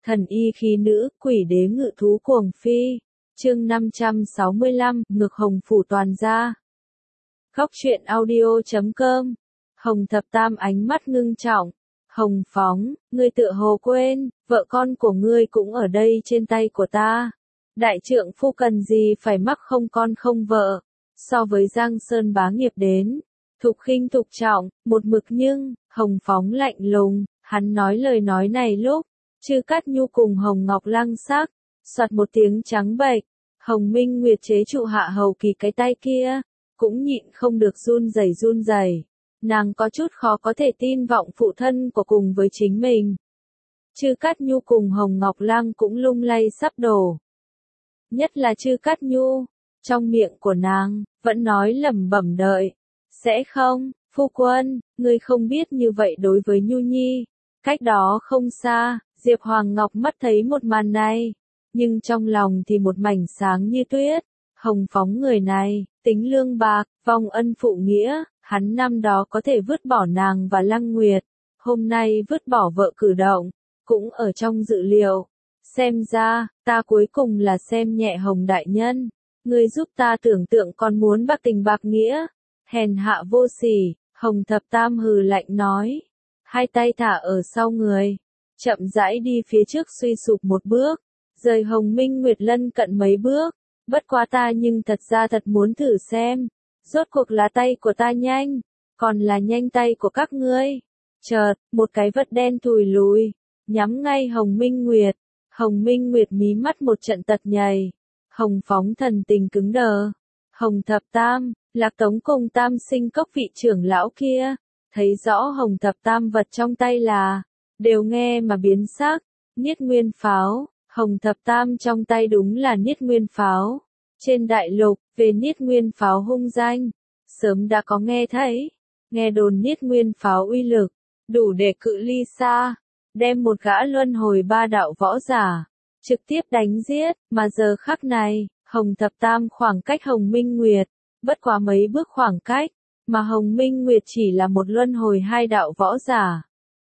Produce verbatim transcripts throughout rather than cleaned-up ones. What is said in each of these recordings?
Thần y khí nữ, quỷ đế ngự thú cuồng phi. Chương năm trăm sáu mươi lăm, ngực hồng phủ toàn gia. Góc truyện audio chấm com. Hồng Thập Tam ánh mắt ngưng trọng. Hồng Phóng, ngươi tựa hồ quên, vợ con của ngươi cũng ở đây trên tay của ta. Đại trượng phu cần gì phải mắc không con không vợ. So với Giang Sơn bá nghiệp đến, thục khinh thục trọng, một mực nhưng, Hồng Phóng lạnh lùng, hắn nói lời nói này lúc, Chư Cát Nhu cùng Hồng Ngọc Lăng sắc, soạt một tiếng trắng bệch, Hồng Minh Nguyệt chế trụ Hạ Hầu Kỳ cái tay kia, cũng nhịn không được run rẩy run rẩy. Nàng có chút khó có thể tin vọng phụ thân của cùng với chính mình. Chư Cát Nhu cùng Hồng Ngọc Lăng cũng lung lay sắp đổ. Nhất là Chư Cát Nhu, trong miệng của nàng, vẫn nói lẩm bẩm đợi. Sẽ không, phu quân, ngươi không biết như vậy đối với Nhu Nhi. Cách đó không xa, Diệp Hoàng Ngọc mắt thấy một màn này, nhưng trong lòng thì một mảnh sáng như tuyết. Hồng Phóng người này, tính lương bạc, vong ân phụ nghĩa, hắn năm đó có thể vứt bỏ nàng và Lăng Nguyệt, hôm nay vứt bỏ vợ cử động, cũng ở trong dự liệu. Xem ra, ta cuối cùng là xem nhẹ Hồng đại nhân, ngươi giúp ta tưởng tượng còn muốn bạc tình bạc nghĩa, hèn hạ vô sỉ. Hồng Thập Tam hừ lạnh nói, hai tay thả ở sau người, chậm rãi đi phía trước suy sụp một bước, rời Hồng Minh Nguyệt lân cận mấy bước. Bất quá ta nhưng thật ra thật muốn thử xem, rốt cuộc là tay của ta nhanh, còn là nhanh tay của các ngươi. Chợt, một cái vật đen thùi lùi, nhắm ngay Hồng Minh Nguyệt. Hồng Minh Nguyệt mí mắt một trận tật nhầy. Hồng Phóng thần tình cứng đờ. Hồng Thập Tam, Lạc Tống cùng Tam Sinh Cốc vị trưởng lão kia, thấy rõ Hồng Thập Tam vật trong tay là, đều nghe mà biến sắc, Niết Nguyên Pháo. Hồng Thập Tam trong tay đúng là Niết Nguyên Pháo. Trên đại lục, về Niết Nguyên Pháo hung danh, sớm đã có nghe thấy. Nghe đồn Niết Nguyên Pháo uy lực, đủ để cự ly xa, đem một gã luân hồi ba đạo võ giả, trực tiếp đánh giết, mà giờ khắc này, Hồng Thập Tam khoảng cách Hồng Minh Nguyệt, bất quá mấy bước khoảng cách, mà Hồng Minh Nguyệt chỉ là một luân hồi hai đạo võ giả.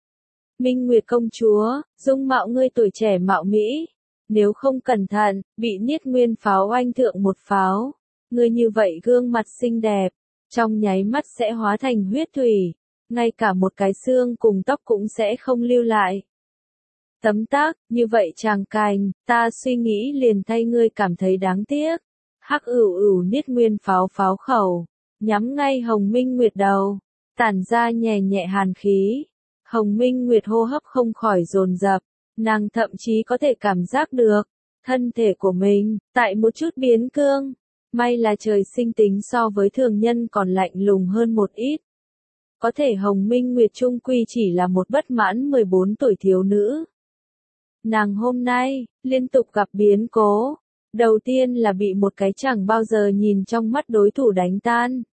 Minh Nguyệt công chúa, dung mạo ngươi tuổi trẻ mạo mỹ, nếu không cẩn thận, bị Niết Nguyên Pháo oanh thượng một pháo, ngươi như vậy gương mặt xinh đẹp, trong nháy mắt sẽ hóa thành huyết thủy, ngay cả một cái xương cùng tóc cũng sẽ không lưu lại. Tấm tắc, như vậy chàng cành, ta suy nghĩ liền thay ngươi cảm thấy đáng tiếc. Hắc ửu ửu Niết Nguyên Pháo pháo khẩu, nhắm ngay Hồng Minh Nguyệt đầu, tản ra nhẹ nhẹ hàn khí. Hồng Minh Nguyệt hô hấp không khỏi dồn dập. Nàng thậm chí có thể cảm giác được, thân thể của mình, tại một chút biến cương, may là trời sinh tính so với thường nhân còn lạnh lùng hơn một ít. Có thể Hồng Minh Nguyệt trung quy chỉ là một bất mãn mười bốn tuổi thiếu nữ. Nàng hôm nay, liên tục gặp biến cố, đầu tiên là bị một cái chẳng bao giờ nhìn trong mắt đối thủ đánh tan.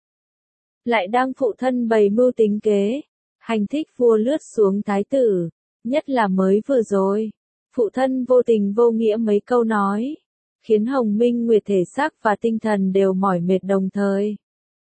Lại đang phụ thân bày mưu tính kế, hành thích vua lướt xuống thái tử. Nhất là mới vừa rồi, phụ thân vô tình vô nghĩa mấy câu nói, khiến Hồng Minh Nguyệt thể xác và tinh thần đều mỏi mệt đồng thời.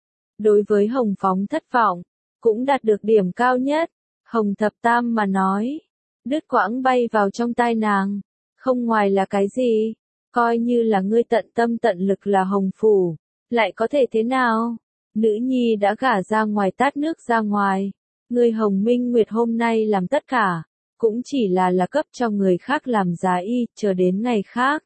Đối với Hồng Phóng thất vọng, cũng đạt được điểm cao nhất, Hồng Thập Tam mà nói, đứt quãng bay vào trong tai nàng, không ngoài là cái gì, coi như là ngươi tận tâm tận lực là Hồng Phủ, lại có thể thế nào, nữ nhi đã gả ra ngoài tát nước ra ngoài, ngươi Hồng Minh Nguyệt hôm nay làm tất cả. Cũng chỉ là là cấp cho người khác làm giá y, chờ đến ngày khác.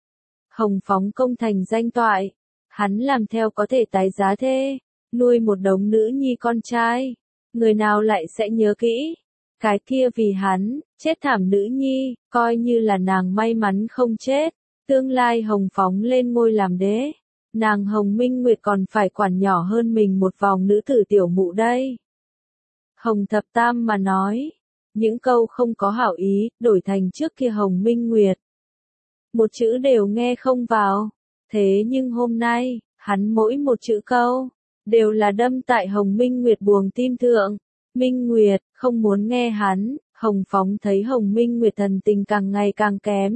Hồng Phóng công thành danh toại, hắn làm theo có thể tái giá thê, nuôi một đống nữ nhi con trai, người nào lại sẽ nhớ kỹ, cái kia vì hắn, chết thảm nữ nhi, coi như là nàng may mắn không chết, tương lai Hồng Phóng lên ngôi làm đế, nàng Hồng Minh Nguyệt còn phải quản nhỏ hơn mình một vòng nữ tử tiểu mụ đây. Hồng Thập Tam mà nói. Những câu không có hảo ý, đổi thành trước kia Hồng Minh Nguyệt. Một chữ đều nghe không vào. Thế nhưng hôm nay, hắn mỗi một chữ câu, đều là đâm tại Hồng Minh Nguyệt buồng tim thượng. Minh Nguyệt, không muốn nghe hắn, Hồng Phóng thấy Hồng Minh Nguyệt thần tình càng ngày càng kém.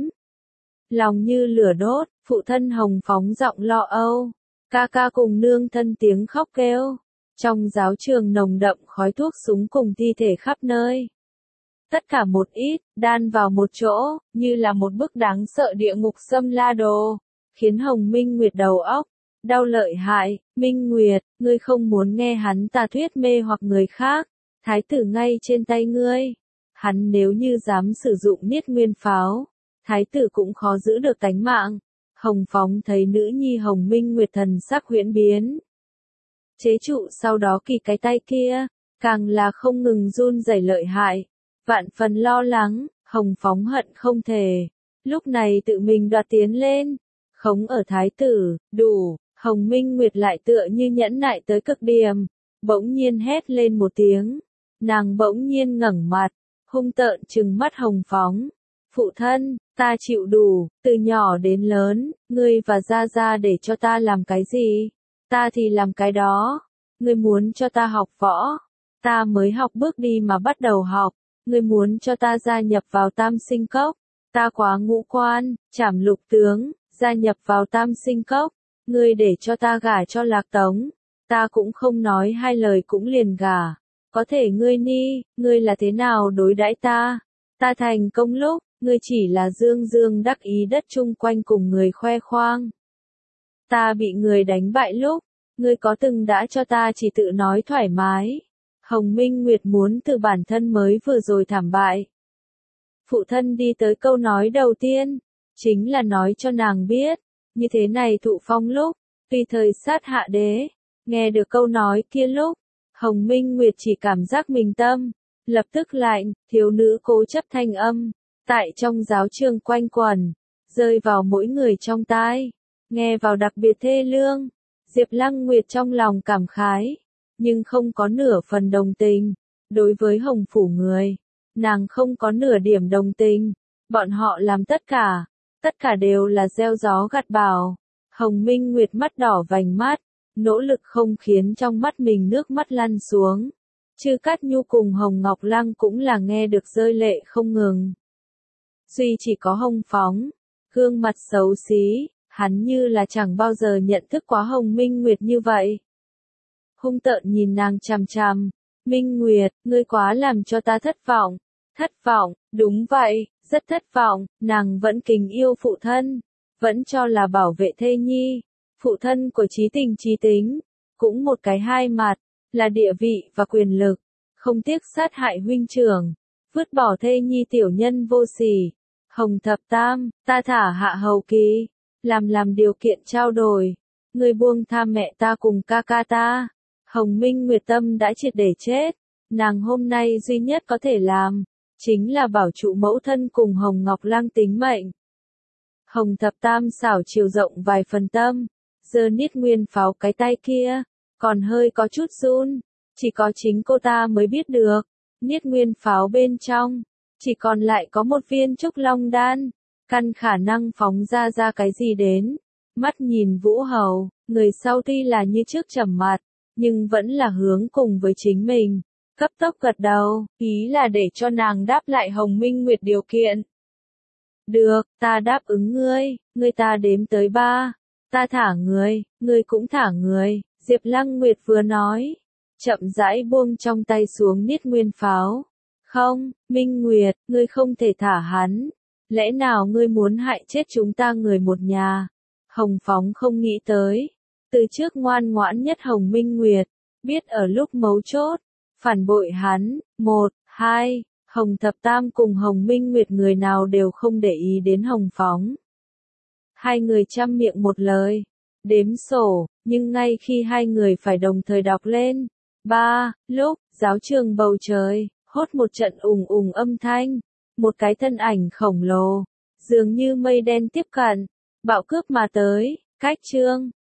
Lòng như lửa đốt, phụ thân Hồng Phóng giọng lo âu. Ca ca cùng nương thân tiếng khóc kêu. Trong giáo trường nồng đậm khói thuốc súng cùng thi thể khắp nơi. tất cả một ít, đan vào một chỗ, như là một bức đáng sợ địa ngục xâm la đồ, khiến Hồng Minh Nguyệt đầu óc đau lợi hại. Minh Nguyệt, ngươi không muốn nghe hắn tà thuyết mê hoặc người khác, thái tử ngay trên tay ngươi. Hắn nếu như dám sử dụng niết nguyên pháo, thái tử cũng khó giữ được tánh mạng. Hồng Phóng thấy nữ nhi Hồng Minh Nguyệt thần sắc huyễn biến. Chế trụ sau đó kỳ cái tay kia, càng là không ngừng run rẩy lợi hại. Vạn phần lo lắng, Hồng Phóng hận không thể. Lúc này tự mình đoạt tiến lên. Khống ở thái tử, đủ. Hồng Minh Nguyệt lại tựa như nhẫn nại tới cực điểm. Bỗng nhiên hét lên một tiếng. Nàng bỗng nhiên ngẩng mặt, hung tợn trừng mắt Hồng Phóng. Phụ thân, ta chịu đủ, từ nhỏ đến lớn, ngươi và Gia Gia để cho ta làm cái gì? Ta thì làm cái đó. Ngươi muốn cho ta học võ, ta mới học bước đi mà bắt đầu học. Ngươi muốn cho ta gia nhập vào Tam Sinh Cốc, ta quá ngũ quan, trảm lục tướng, gia nhập vào Tam Sinh Cốc. Ngươi để cho ta gả cho Lạc Tống, ta cũng không nói hai lời cũng liền gả. Có thể ngươi ni, ngươi là thế nào đối đãi ta? Ta thành công lúc, ngươi chỉ là dương dương đắc ý đất chung quanh cùng người khoe khoang. Ta bị người đánh bại lúc, ngươi có từng đã cho ta chỉ tự nói thoải mái. Hồng Minh Nguyệt muốn từ bản thân mới vừa rồi thảm bại. Phụ thân đi tới câu nói đầu tiên, chính là nói cho nàng biết, như thế này thụ phong lúc, tùy thời sát hạ đế. Nghe được câu nói kia lúc, Hồng Minh Nguyệt chỉ cảm giác mình tâm, lập tức lạnh, thiếu nữ cố chấp thanh âm, tại trong giáo trường quanh quẩn, rơi vào mỗi người trong tai, nghe vào đặc biệt thê lương. Diệp Lăng Nguyệt trong lòng cảm khái, nhưng không có nửa phần đồng tình. Đối với Hồng Phủ người, nàng không có nửa điểm đồng tình. Bọn họ làm tất cả, tất cả đều là gieo gió gặt bão. Hồng Minh Nguyệt mắt đỏ vành mắt, nỗ lực không khiến trong mắt mình nước mắt lăn xuống. Chư Cát Nhu cùng Hồng Ngọc Lăng cũng là nghe được rơi lệ không ngừng. Duy chỉ có Hồng Phóng, gương mặt xấu xí, hắn như là chẳng bao giờ nhận thức quá Hồng Minh Nguyệt như vậy. Hung tợn nhìn nàng chằm chằm, Minh Nguyệt, ngươi quá làm cho ta thất vọng. Thất vọng, đúng vậy, rất thất vọng, nàng vẫn kính yêu phụ thân, vẫn cho là bảo vệ thê nhi. Phụ thân của trí tình trí tính, cũng một cái hai mặt, là địa vị và quyền lực, không tiếc sát hại huynh trưởng, vứt bỏ thê nhi tiểu nhân vô sỉ. Hồng Thập Tam, ta thả hạ hầu ký, làm làm điều kiện trao đổi, ngươi buông tha mẹ ta cùng ca ca ta. Hồng Minh Nguyệt tâm đã triệt để chết, nàng hôm nay duy nhất có thể làm, chính là bảo trụ mẫu thân cùng Hồng Ngọc Lăng tính mệnh. Hồng Thập Tam xảo chiều rộng vài phần tâm, giơ niết nguyên pháo cái tay kia, còn hơi có chút run, chỉ có chính cô ta mới biết được, niết nguyên pháo bên trong, chỉ còn lại có một viên trúc long đan, căn khả năng phóng ra ra cái gì đến. Mắt nhìn Vũ Hầu, người sau tuy là như trước trầm mặt, nhưng vẫn là hướng cùng với chính mình, cấp tốc gật đầu, ý là để cho nàng đáp lại Hồng Minh Nguyệt điều kiện. Được, ta đáp ứng ngươi, ngươi ta đếm tới ba, ta thả người, ngươi cũng thả người. Diệp Lăng Nguyệt vừa nói, chậm rãi buông trong tay xuống niết nguyên pháo. Không, Minh Nguyệt, ngươi không thể thả hắn, lẽ nào ngươi muốn hại chết chúng ta người một nhà? Hồng Phóng không nghĩ tới, từ trước ngoan ngoãn nhất Hồng Minh Nguyệt, biết ở lúc mấu chốt, phản bội hắn. Một, hai, Hồng Thập Tam cùng Hồng Minh Nguyệt người nào đều không để ý đến Hồng Phóng. Hai người chăm miệng một lời, đếm sổ, nhưng ngay khi hai người phải đồng thời đọc lên, ba, lúc, giáo trường bầu trời, hốt một trận ùng ùng âm thanh, một cái thân ảnh khổng lồ, dường như mây đen tiếp cận, bạo cướp mà tới, cách chương.